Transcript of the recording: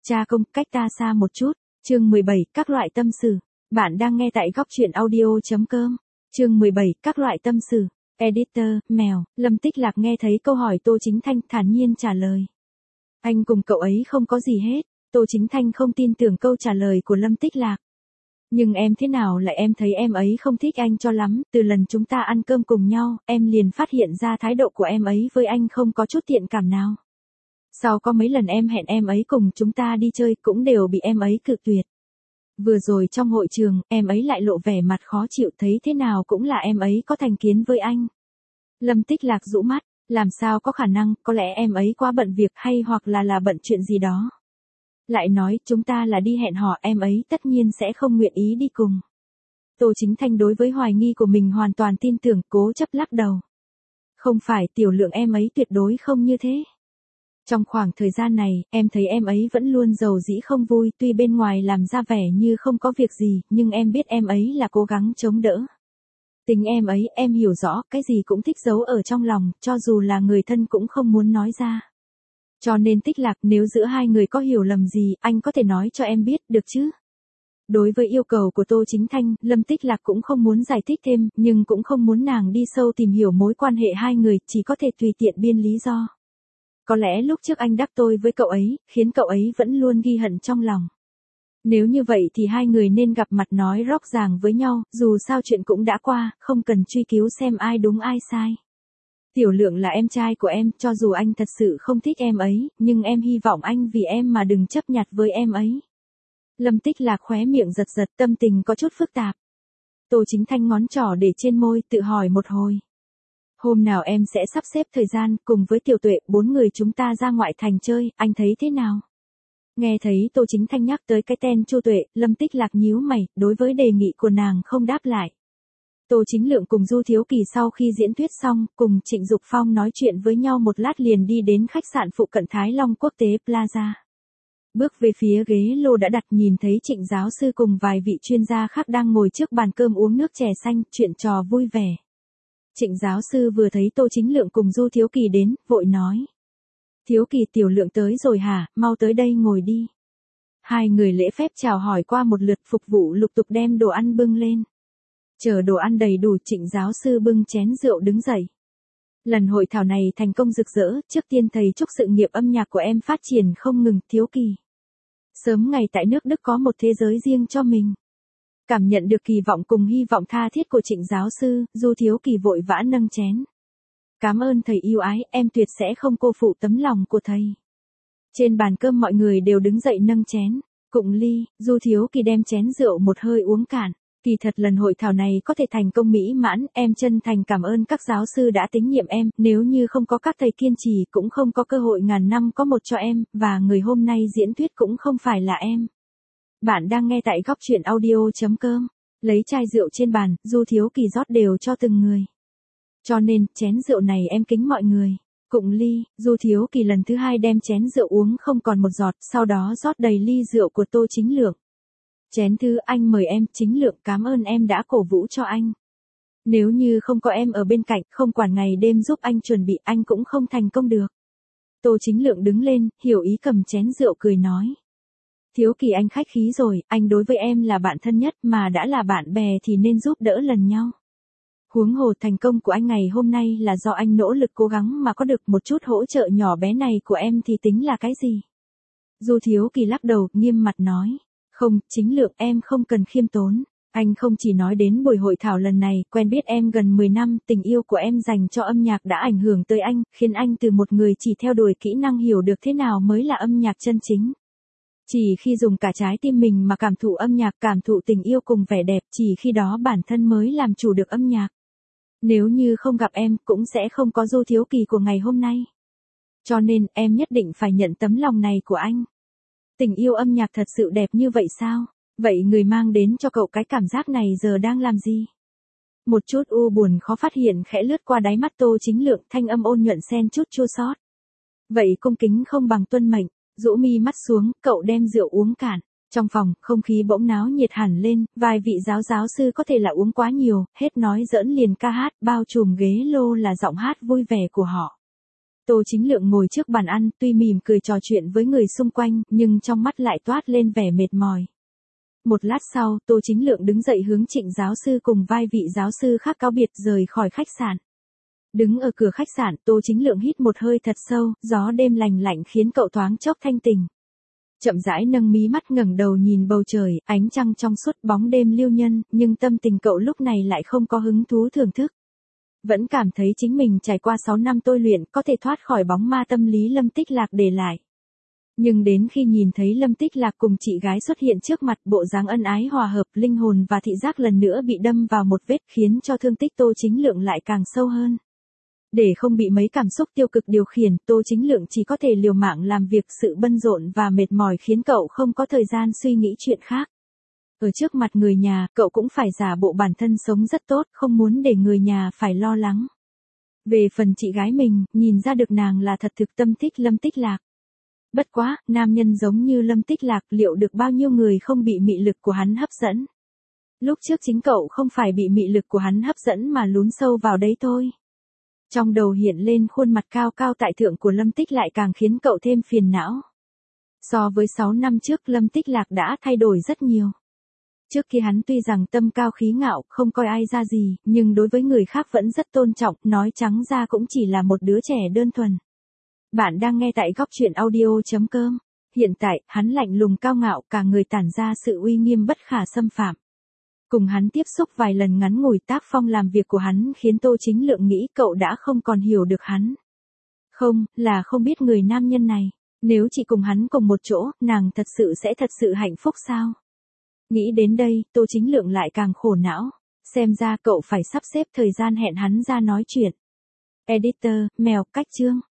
Cha công, cách ta xa một chút. Chương 17, các loại tâm sự. Bạn đang nghe tại góc truyện audio.com. Chương 17, các loại tâm sự. Editor, mèo. Lâm Tích Lạc nghe thấy câu hỏi Tô Chính Thanh, thản nhiên trả lời. Anh cùng cậu ấy không có gì hết. Tô Chính Thanh không tin tưởng câu trả lời của Lâm Tích Lạc. Nhưng em thế nào lại em thấy em ấy không thích anh cho lắm, từ lần chúng ta ăn cơm cùng nhau, em liền phát hiện ra thái độ của em ấy với anh không có chút thiện cảm nào. Sau có mấy lần em hẹn em ấy cùng chúng ta đi chơi cũng đều bị em ấy cự tuyệt. Vừa rồi trong hội trường, em ấy lại lộ vẻ mặt khó chịu, thấy thế nào cũng là em ấy có thành kiến với anh. Lâm Tích Lạc rũ mắt, làm sao có khả năng, có lẽ em ấy quá bận việc hay hoặc là bận chuyện gì đó. Lại nói, chúng ta là đi hẹn hò, em ấy tất nhiên sẽ không nguyện ý đi cùng. Tô Chính Thanh đối với hoài nghi của mình hoàn toàn tin tưởng, cố chấp lắc đầu. Không phải, Tiểu Lượng em ấy tuyệt đối không như thế. Trong khoảng thời gian này, em thấy em ấy vẫn luôn giàu dĩ không vui, tuy bên ngoài làm ra vẻ như không có việc gì, nhưng em biết em ấy là cố gắng chống đỡ. Tính em ấy, em hiểu rõ, cái gì cũng thích giấu ở trong lòng, cho dù là người thân cũng không muốn nói ra. Cho nên Tích Lạc, nếu giữa hai người có hiểu lầm gì, anh có thể nói cho em biết, được chứ? Đối với yêu cầu của Tô Chính Thanh, Lâm Tích Lạc cũng không muốn giải thích thêm, nhưng cũng không muốn nàng đi sâu tìm hiểu mối quan hệ hai người, chỉ có thể tùy tiện biên lý do. Có lẽ lúc trước anh đắc tội với cậu ấy, khiến cậu ấy vẫn luôn ghi hận trong lòng. Nếu như vậy thì hai người nên gặp mặt nói rõ ràng với nhau, dù sao chuyện cũng đã qua, không cần truy cứu xem ai đúng ai sai. Tiểu Lượng là em trai của em, cho dù anh thật sự không thích em ấy, nhưng em hy vọng anh vì em mà đừng chấp nhặt với em ấy. Lâm Tích Lạc khóe miệng giật giật, tâm tình có chút phức tạp. Tô Chính Thanh ngón trỏ để trên môi, tự hỏi một hồi. Hôm nào em sẽ sắp xếp thời gian, cùng với Tiểu Tuệ, 4 người chúng ta ra ngoại thành chơi, anh thấy thế nào? Nghe thấy Tô Chính Thanh nhắc tới cái tên Chu Tuệ, Lâm Tích Lạc nhíu mày, đối với đề nghị của nàng không đáp lại. Tô Chính Lượng cùng Du Thiếu Kỳ sau khi diễn thuyết xong, cùng Trịnh Dục Phong nói chuyện với nhau một lát liền đi đến khách sạn phụ cận Thái Long Quốc tế Plaza. Bước về phía ghế lô đã đặt, nhìn thấy Trịnh giáo sư cùng vài vị chuyên gia khác đang ngồi trước bàn cơm uống nước chè xanh, chuyện trò vui vẻ. Trịnh giáo sư vừa thấy Tô Chính Lượng cùng Du Thiếu Kỳ đến, vội nói. Thiếu Kỳ, Tiểu Lượng tới rồi hả, mau tới đây ngồi đi. Hai người lễ phép chào hỏi qua một lượt, phục vụ lục tục đem đồ ăn bưng lên. Chờ đồ ăn đầy đủ, Trịnh giáo sư bưng chén rượu đứng dậy. Lần hội thảo này thành công rực rỡ, trước tiên thầy chúc sự nghiệp âm nhạc của em phát triển không ngừng, Thiếu Kỳ. Sớm ngày tại nước Đức có một thế giới riêng cho mình. Cảm nhận được kỳ vọng cùng hy vọng tha thiết của Trịnh giáo sư, Du Thiếu Kỳ vội vã nâng chén. Cảm ơn thầy yêu ái, em tuyệt sẽ không cô phụ tấm lòng của thầy. Trên bàn cơm mọi người đều đứng dậy nâng chén, cụng ly, Du Thiếu Kỳ đem chén rượu một hơi uống cạn. Kỳ thật lần hội thảo này có thể thành công mỹ mãn, em chân thành cảm ơn các giáo sư đã tín nhiệm em, nếu như không có các thầy kiên trì cũng không có cơ hội ngàn năm có một cho em, và người hôm nay diễn thuyết cũng không phải là em. Bạn đang nghe tại góc truyện audio.com, lấy chai rượu trên bàn, Du Thiếu Kỳ rót đều cho từng người. Cho nên, chén rượu này em kính mọi người. Cụng ly, Du Thiếu Kỳ lần thứ hai đem chén rượu uống không còn một giọt, sau đó rót đầy ly rượu của Tô Chính Lượng. Chén thứ, anh mời em, Chính Lượng, cảm ơn em đã cổ vũ cho anh. Nếu như không có em ở bên cạnh, không quản ngày đêm giúp anh chuẩn bị, anh cũng không thành công được. Tô Chính Lượng đứng lên, hiểu ý cầm chén rượu cười nói. Thiếu Kỳ anh khách khí rồi, anh đối với em là bạn thân nhất, mà đã là bạn bè thì nên giúp đỡ lần nhau. Huống hồ thành công của anh ngày hôm nay là do anh nỗ lực cố gắng mà có được, một chút hỗ trợ nhỏ bé này của em thì tính là cái gì? Du Thiếu Kỳ lắc đầu, nghiêm mặt nói. Không, Chính Lượng, em không cần khiêm tốn. Anh không chỉ nói đến buổi hội thảo lần này, quen biết em gần 10 năm, tình yêu của em dành cho âm nhạc đã ảnh hưởng tới anh, khiến anh từ một người chỉ theo đuổi kỹ năng hiểu được thế nào mới là âm nhạc chân chính. Chỉ khi dùng cả trái tim mình mà cảm thụ âm nhạc, cảm thụ tình yêu cùng vẻ đẹp, chỉ khi đó bản thân mới làm chủ được âm nhạc. Nếu như không gặp em, cũng sẽ không có Du Thiếu Kỳ của ngày hôm nay. Cho nên, em nhất định phải nhận tấm lòng này của anh. Tình yêu âm nhạc thật sự đẹp như vậy sao? Vậy người mang đến cho cậu cái cảm giác này giờ đang làm gì? Một chút u buồn khó phát hiện khẽ lướt qua đáy mắt Tô Chính Lượng, thanh âm ôn nhuận xen chút chua xót. Vậy cung kính không bằng tuân mệnh, rũ mi mắt xuống, cậu đem rượu uống cạn. Trong phòng, không khí bỗng náo nhiệt hẳn lên, vài vị giáo sư có thể là uống quá nhiều, hết nói giỡn liền ca hát, bao trùm ghế lô là giọng hát vui vẻ của họ. Tô Chính Lượng ngồi trước bàn ăn, tuy mỉm cười trò chuyện với người xung quanh, nhưng trong mắt lại toát lên vẻ mệt mỏi. Một lát sau, Tô Chính Lượng đứng dậy hướng Trịnh giáo sư cùng vài vị giáo sư khác cáo biệt rời khỏi khách sạn. Đứng ở cửa khách sạn, Tô Chính Lượng hít một hơi thật sâu, gió đêm lành lạnh khiến cậu thoáng chốc thanh tỉnh. Chậm rãi nâng mí mắt ngẩng đầu nhìn bầu trời, ánh trăng trong suốt bóng đêm lưu nhân, nhưng tâm tình cậu lúc này lại không có hứng thú thưởng thức. Vẫn cảm thấy chính mình trải qua 6 năm tôi luyện có thể thoát khỏi bóng ma tâm lý Lâm Tích Lạc để lại. Nhưng đến khi nhìn thấy Lâm Tích Lạc cùng chị gái xuất hiện trước mặt, bộ dáng ân ái hòa hợp, linh hồn và thị giác lần nữa bị đâm vào một vết, khiến cho thương tích Tô Chính Lượng lại càng sâu hơn. Để không bị mấy cảm xúc tiêu cực điều khiển, Tô Chính Lượng chỉ có thể liều mạng làm việc, sự bận rộn và mệt mỏi khiến cậu không có thời gian suy nghĩ chuyện khác. Ở trước mặt người nhà, cậu cũng phải giả bộ bản thân sống rất tốt, không muốn để người nhà phải lo lắng. Về phần chị gái mình, nhìn ra được nàng là thật thực tâm thích Lâm Tích Lạc. Bất quá, nam nhân giống như Lâm Tích Lạc liệu được bao nhiêu người không bị mị lực của hắn hấp dẫn. Lúc trước chính cậu không phải bị mị lực của hắn hấp dẫn mà lún sâu vào đấy thôi. Trong đầu hiện lên khuôn mặt cao cao tại thượng của Lâm Tích lại càng khiến cậu thêm phiền não. So với 6 năm trước, Lâm Tích Lạc đã thay đổi rất nhiều. Trước kia hắn tuy rằng tâm cao khí ngạo, không coi ai ra gì, nhưng đối với người khác vẫn rất tôn trọng, nói trắng ra cũng chỉ là một đứa trẻ đơn thuần. Bạn đang nghe tại góc truyện audio.com. Hiện tại, hắn lạnh lùng cao ngạo, cả người tản ra sự uy nghiêm bất khả xâm phạm. Cùng hắn tiếp xúc vài lần ngắn ngủi, tác phong làm việc của hắn khiến Tô Chính Lượng nghĩ cậu đã không còn hiểu được hắn. Không, là không biết người nam nhân này. Nếu chỉ cùng hắn cùng một chỗ, nàng thật sự sẽ thật sự hạnh phúc sao? Nghĩ đến đây, Tô Chính Lượng lại càng khổ não. Xem ra cậu phải sắp xếp thời gian hẹn hắn ra nói chuyện. Editor, mèo, cách chương.